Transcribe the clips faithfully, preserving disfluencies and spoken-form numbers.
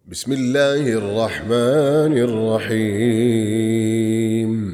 بسم الله الرحمن الرحيم.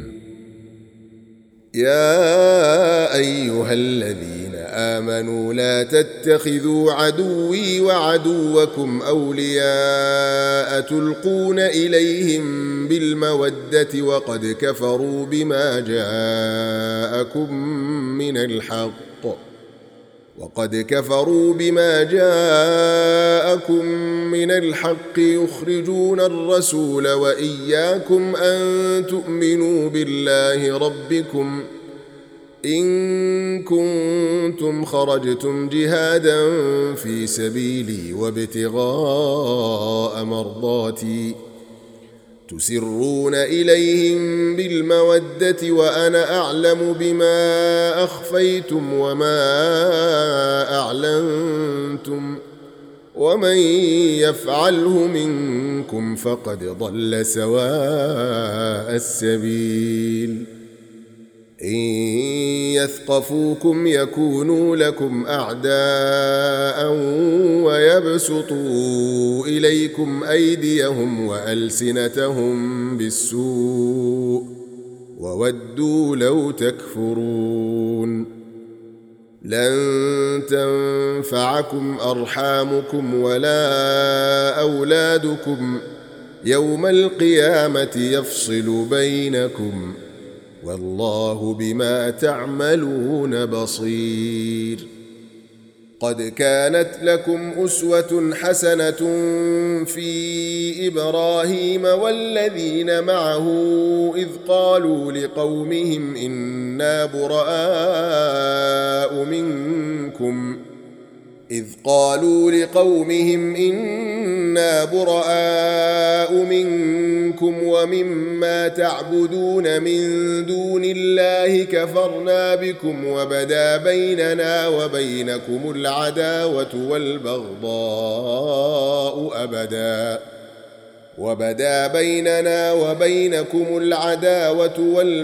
يا أيها الذين آمنوا لا تتخذوا عدوي وعدوكم أولياء تلقون إليهم بالمودة وقد كفروا بما جاءكم من الحق وقد كفروا بما جاءكم من الحق يخرجون الرسول وإياكم أن تؤمنوا بالله ربكم إن كنتم خرجتم جهادا في سبيلي وابتغاء مرضاتي تسرون إليهم بالمودة وأنا أعلم بما أخفيتم وما أعلنتم ومن يفعله منكم فقد ضل سواء السبيل. إن يثقفوكم يكونوا لكم أعداء ويبسطوا إليكم أيديهم وألسنتهم بالسوء وودوا لو تكفرون. لن تنفعكم أرحامكم ولا أولادكم يوم القيامة يفصل بينكم والله بما تعملون بصير. قد كانت لكم أسوة حسنة في إبراهيم والذين معه إذ قالوا لقومهم إنا براء منكم إذ قالوا لقومهم إنا براء منكم ومما تعبدون من دون الله كفرنا بكم وبدا بيننا وبينكم العداوة والبغضاء أبدا وبدا بيننا وبينكم العداوة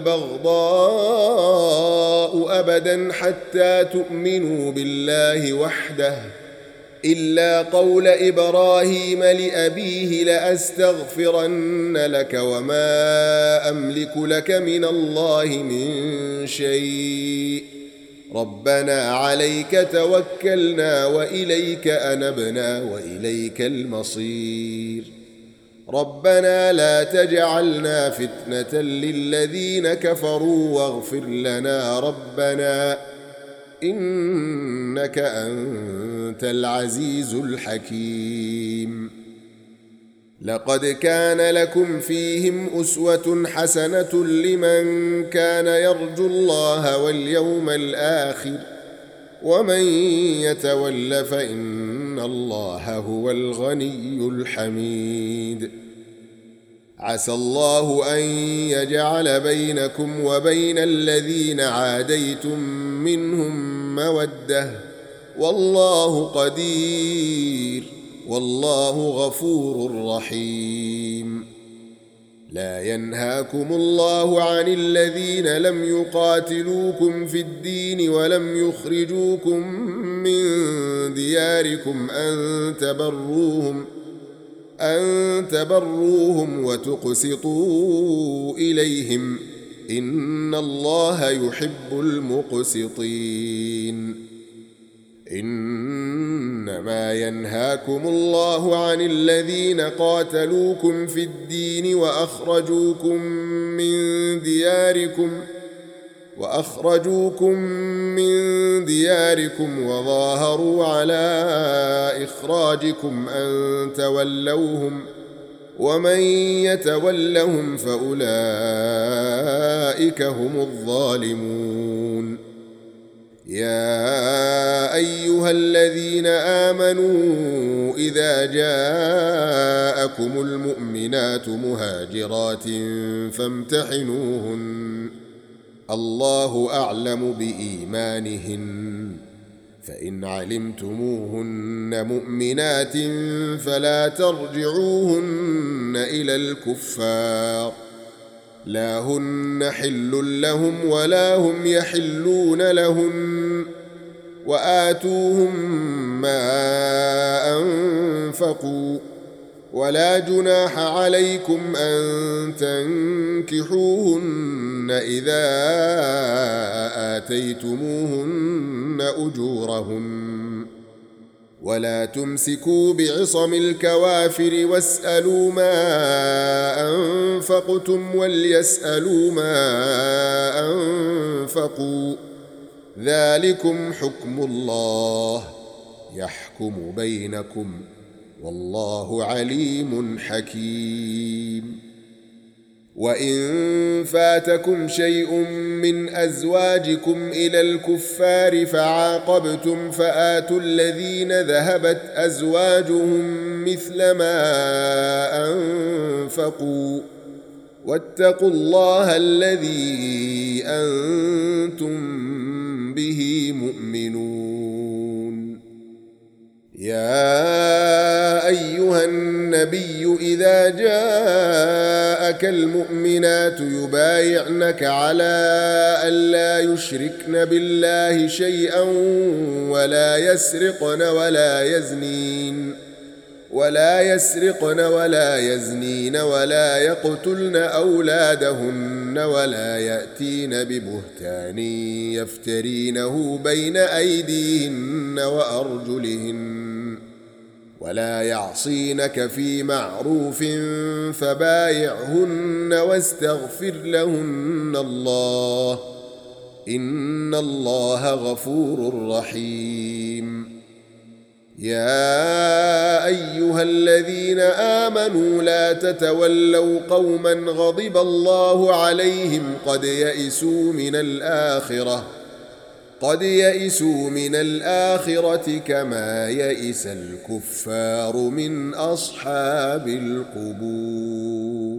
والبغضاء أبدا حتى تؤمنوا بالله وحده إلا قول إبراهيم لأبيه لأستغفرن لك وما أملك لك من الله من شيء ربنا عليك توكلنا وإليك أنبنا وإليك المصير. ربنا لا تجعلنا فتنة للذين كفروا واغفر لنا ربنا إنك أنت العزيز الحكيم. لقد كان لكم فيهم أسوة حسنة لمن كان يرجو الله واليوم الآخر ومن يتول فإن الله هو الغني الحميد. عسى الله أن يجعل بينكم وبين الذين عاديتم منهم مودة والله قدير والله غفور رحيم. لا ينهاكم الله عن الذين لم يقاتلوكم في الدين ولم يخرجوكم من دياركم أن تبروهم أن تبروهم وتقسطوا إليهم إن الله يحب المقسطين. إنما ينهاكم الله عن الذين قاتلوكم في الدين وأخرجوكم من دياركم وأخرجوكم من دياركم وظاهروا على إخراجكم أن تولوهم ومن يتولهم فأولئك هم الظالمون. يا أيها الذين آمنوا إذا جاءكم المؤمنات مهاجرات فامتحنوهن الله أعلم بإيمانهن فإن علمتموهن مؤمنات فلا ترجعوهن إلى الكفار لا هن حل لهم ولا هم يحلون لهن وآتوهم ما أنفقوا ولا جناح عليكم أن تنكحوهن إذا آتيتموهن أجورهن ولا تمسكوا بعصم الكوافر واسألوا ما أنفقتم وليسألوا ما أنفقوا ذلكم حكم الله يحكم بينكم والله عليم حكيم. وإن فاتكم شيء من أزواجكم إلى الكفار فعاقبتم فآتوا الذين ذهبت أزواجهم مثل ما أنفقوا واتقوا الله الذي أنتم به مؤمنون. يا أيها النبي إذا جاءك المؤمنات يبايعنك على ألا يشركن بالله شيئا ولا يسرقن ولا يزنين ولا يسرقن ولا يزنين ولا يقتلن أولادهن ولا يأتين ببهتان يفترينه بين أيديهن وأرجلهن ولا يعصينك في معروف فبايعهن واستغفر لهن الله إن الله غفور رحيم. يا أيها الذين آمنوا لا تتولوا قوما غضب الله عليهم قد يئسوا من الآخرة قد يئسوا من الآخرة كما يئس الكفار من أصحاب القبور.